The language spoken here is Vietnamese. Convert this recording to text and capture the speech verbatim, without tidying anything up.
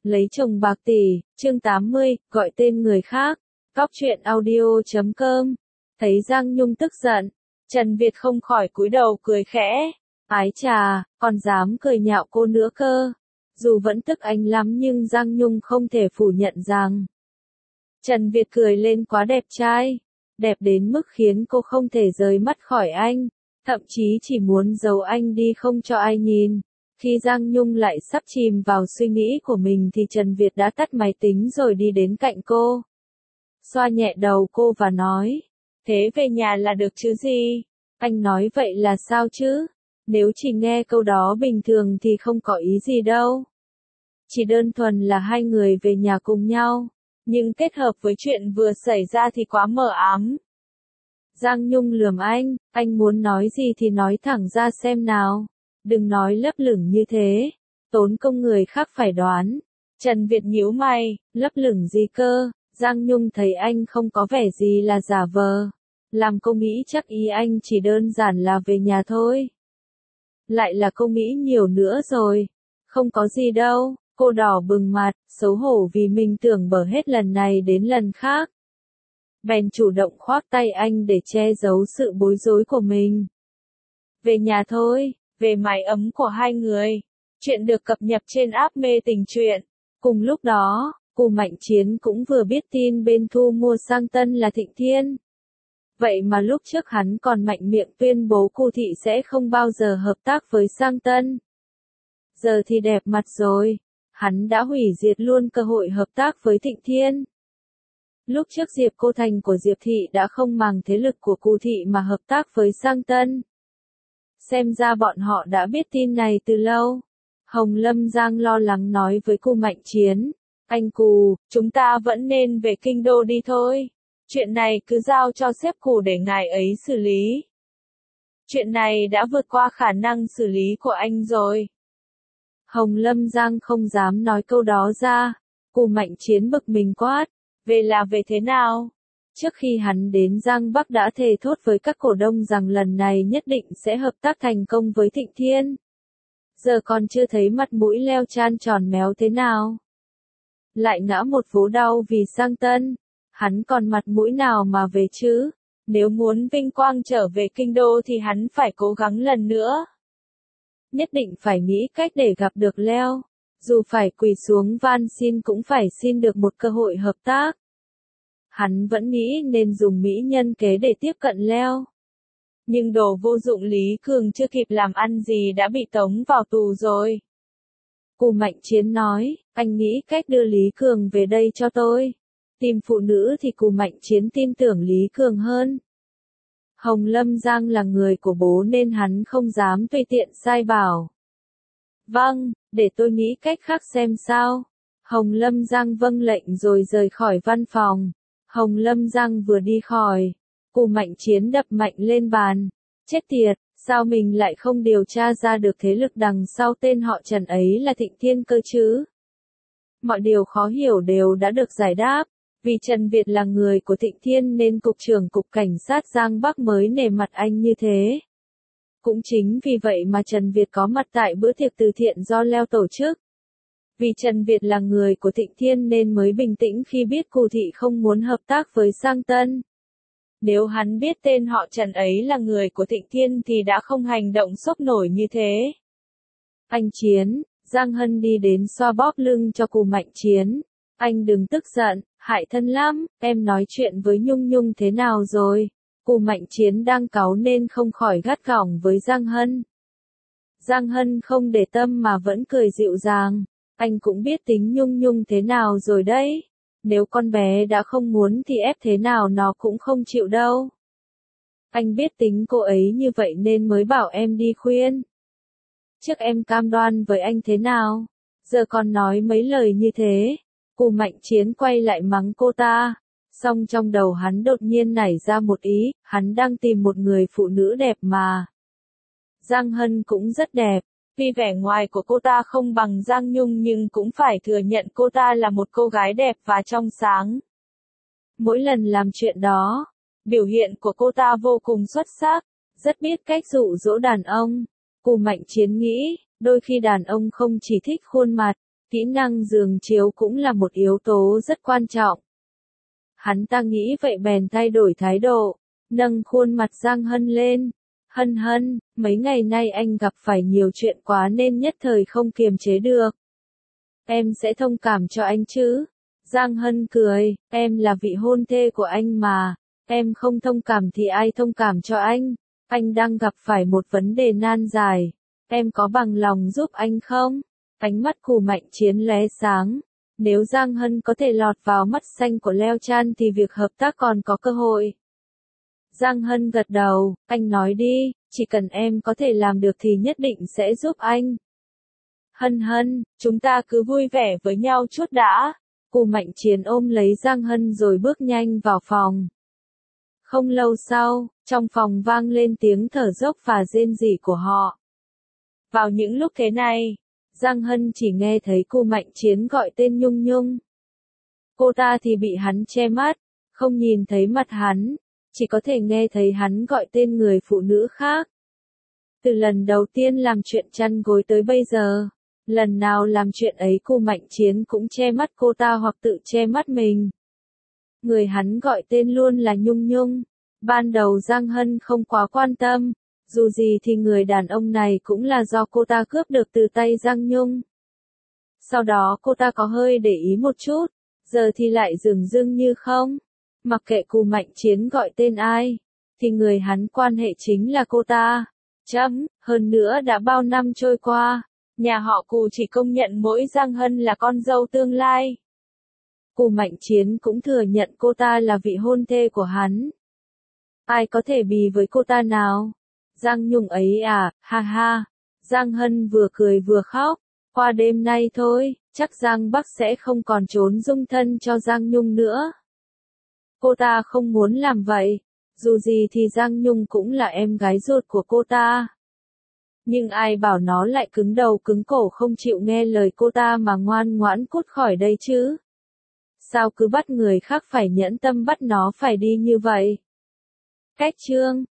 Lấy chồng bạc tỷ, chương tám mươi, gọi tên người khác. Cóc truyện audio chấm com. Thấy Giang Nhung tức giận, Trần Việt không khỏi cúi đầu cười khẽ. Ái chà, còn dám cười nhạo cô nữa cơ. Dù vẫn tức anh lắm nhưng Giang Nhung không thể phủ nhận rằng Trần Việt cười lên quá đẹp trai. Đẹp đến mức khiến cô không thể rời mắt khỏi anh. Thậm chí chỉ muốn giấu anh đi không cho ai nhìn. Khi Giang Nhung lại sắp chìm vào suy nghĩ của mình thì Trần Việt đã tắt máy tính rồi đi đến cạnh cô. Xoa nhẹ đầu cô và nói, thế về nhà là được chứ gì? Anh nói vậy là sao chứ? Nếu chỉ nghe câu đó bình thường thì không có ý gì đâu. Chỉ đơn thuần là hai người về nhà cùng nhau. Nhưng kết hợp với chuyện vừa xảy ra thì quá mờ ám. Giang Nhung lườm anh, anh muốn nói gì thì nói thẳng ra xem nào. Đừng nói lấp lửng như thế. Tốn công người khác phải đoán. Trần Việt nhíu mày, lấp lửng gì cơ? Giang Nhung thấy anh không có vẻ gì là giả vờ. Làm cô nghĩ chắc ý anh chỉ đơn giản là về nhà thôi. Lại là cô nghĩ nhiều nữa rồi. Không có gì đâu. Cô đỏ bừng mặt, xấu hổ vì mình tưởng bở hết lần này đến lần khác. Bèn chủ động khoác tay anh để che giấu sự bối rối của mình. Về nhà thôi, về mái ấm của hai người. Chuyện được cập nhật trên app Mê Tình Truyện. Cùng lúc đó, Cù Mạnh Chiến cũng vừa biết tin bên thu mua sang tân là Thịnh Thiên. Vậy mà lúc trước hắn còn mạnh miệng tuyên bố Cù Thị sẽ không bao giờ hợp tác với sang tân. Giờ thì đẹp mặt rồi. Hắn đã hủy diệt luôn cơ hội hợp tác với Thịnh Thiên. Lúc trước Diệp Cô Thành của Diệp Thị đã không màng thế lực của Cù Thị mà hợp tác với sang tân. Xem ra bọn họ đã biết tin này từ lâu. Hồng Lâm Giang lo lắng nói với Cù Mạnh Chiến. Anh Cù, chúng ta vẫn nên về kinh đô đi thôi. Chuyện này cứ giao cho sếp Cù để ngài ấy xử lý. Chuyện này đã vượt qua khả năng xử lý của anh rồi. Hồng Lâm Giang không dám nói câu đó ra. Cù Mạnh Chiến bực mình quát. Về là về thế nào? Trước khi hắn đến Giang Bắc đã thề thốt với các cổ đông rằng lần này nhất định sẽ hợp tác thành công với Thịnh Thiên. Giờ còn chưa thấy mặt mũi leo chan tròn méo thế nào. Lại ngã một vố đau vì sang tân. Hắn còn mặt mũi nào mà về chứ? Nếu muốn vinh quang trở về kinh đô thì hắn phải cố gắng lần nữa. Nhất định phải nghĩ cách để gặp được Leo. Dù phải quỳ xuống van xin cũng phải xin được một cơ hội hợp tác. Hắn vẫn nghĩ nên dùng mỹ nhân kế để tiếp cận Leo. Nhưng đồ vô dụng Lý Cường chưa kịp làm ăn gì đã bị tống vào tù rồi. Cù Mạnh Chiến nói, anh nghĩ cách đưa Lý Cường về đây cho tôi. Tìm phụ nữ thì Cù Mạnh Chiến tin tưởng Lý Cường hơn. Hồng Lâm Giang là người của bố nên hắn không dám tùy tiện sai bảo. Vâng, để tôi nghĩ cách khác xem sao. Hồng Lâm Giang vâng lệnh rồi rời khỏi văn phòng. Hồng Lâm Giang vừa đi khỏi. Cù Mạnh Chiến đập mạnh lên bàn. Chết tiệt, sao mình lại không điều tra ra được thế lực đằng sau tên họ Trần ấy là Thịnh Thiên cơ chứ? Mọi điều khó hiểu đều đã được giải đáp. Vì Trần Việt là người của Thịnh Thiên nên Cục trưởng Cục Cảnh sát Giang Bắc mới nể mặt anh như thế. Cũng chính vì vậy mà Trần Việt có mặt tại bữa tiệc từ thiện do Leo tổ chức. Vì Trần Việt là người của Thịnh Thiên nên mới bình tĩnh khi biết Cù Thị không muốn hợp tác với sang tân. Nếu hắn biết tên họ Trần ấy là người của Thịnh Thiên thì đã không hành động sốc nổi như thế. Anh Chiến, Giang Hân đi đến xoa bóp lưng cho Cù Mạnh Chiến. Anh đừng tức giận, hại thân lắm, em nói chuyện với Nhung Nhung thế nào rồi? Cù Mạnh Chiến đang cáu nên không khỏi gắt gỏng với Giang Hân. Giang Hân không để tâm mà vẫn cười dịu dàng. Anh cũng biết tính Nhung Nhung thế nào rồi đấy. Nếu con bé đã không muốn thì ép thế nào nó cũng không chịu đâu. Anh biết tính cô ấy như vậy nên mới bảo em đi khuyên. Trước em cam đoan với anh thế nào? Giờ còn nói mấy lời như thế. Cù Mạnh Chiến quay lại mắng cô ta. Xong trong đầu hắn đột nhiên nảy ra một ý, hắn đang tìm một người phụ nữ đẹp mà. Giang Hân cũng rất đẹp. Vì vẻ ngoài của cô ta không bằng Giang Nhung nhưng cũng phải thừa nhận cô ta là một cô gái đẹp và trong sáng. Mỗi lần làm chuyện đó, biểu hiện của cô ta vô cùng xuất sắc, rất biết cách dụ dỗ đàn ông. Cù Mạnh Chiến nghĩ, đôi khi đàn ông không chỉ thích khuôn mặt, Kỹ năng giường chiếu cũng là một yếu tố rất quan trọng. Hắn ta nghĩ vậy bèn thay đổi thái độ, nâng khuôn mặt Giang Hân lên. Hân Hân, mấy ngày nay anh gặp phải nhiều chuyện quá nên nhất thời không kiềm chế được. Em sẽ thông cảm cho anh chứ? Giang Hân cười, em là vị hôn thê của anh mà, em không thông cảm thì ai thông cảm cho anh? Anh đang gặp phải một vấn đề nan giải, em có bằng lòng giúp anh không? Ánh mắt Cù Mạnh Chiến lóe sáng, nếu Giang Hân có thể lọt vào mắt xanh của Leo Chan thì việc hợp tác còn có cơ hội. Giang Hân gật đầu, anh nói đi, chỉ cần em có thể làm được thì nhất định sẽ giúp anh. Hân Hân, chúng ta cứ vui vẻ với nhau chút đã. Cù Mạnh Chiến ôm lấy Giang Hân rồi bước nhanh vào phòng. Không lâu sau, trong phòng vang lên tiếng thở dốc và rên rỉ của họ. Vào những lúc thế này, Giang Hân chỉ nghe thấy Cù Mạnh Chiến gọi tên Nhung Nhung. Cô ta thì bị hắn che mắt, không nhìn thấy mặt hắn, chỉ có thể nghe thấy hắn gọi tên người phụ nữ khác. Từ lần đầu tiên làm chuyện chăn gối tới bây giờ, lần nào làm chuyện ấy Cù Mạnh Chiến cũng che mắt cô ta hoặc tự che mắt mình. Người hắn gọi tên luôn là Nhung Nhung. Ban đầu Giang Hân không quá quan tâm, dù gì thì người đàn ông này cũng là do cô ta cướp được từ tay Giang Nhung. Sau đó cô ta có hơi để ý một chút, giờ thì lại dửng dưng như không. Mặc kệ Cù Mạnh Chiến gọi tên ai, thì người hắn quan hệ chính là cô ta. Chấm, hơn nữa đã bao năm trôi qua, nhà họ Cù chỉ công nhận mỗi Giang Hân là con dâu tương lai. Cù Mạnh Chiến cũng thừa nhận cô ta là vị hôn thê của hắn. Ai có thể bì với cô ta nào? Giang Nhung ấy à, ha ha. Giang Hân vừa cười vừa khóc. Qua đêm nay thôi, chắc Giang Bắc sẽ không còn trốn dung thân cho Giang Nhung nữa. Cô ta không muốn làm vậy. Dù gì thì Giang Nhung cũng là em gái ruột của cô ta. Nhưng ai bảo nó lại cứng đầu cứng cổ không chịu nghe lời cô ta mà ngoan ngoãn cút khỏi đây chứ? Sao cứ bắt người khác phải nhẫn tâm bắt nó phải đi như vậy? Cách chương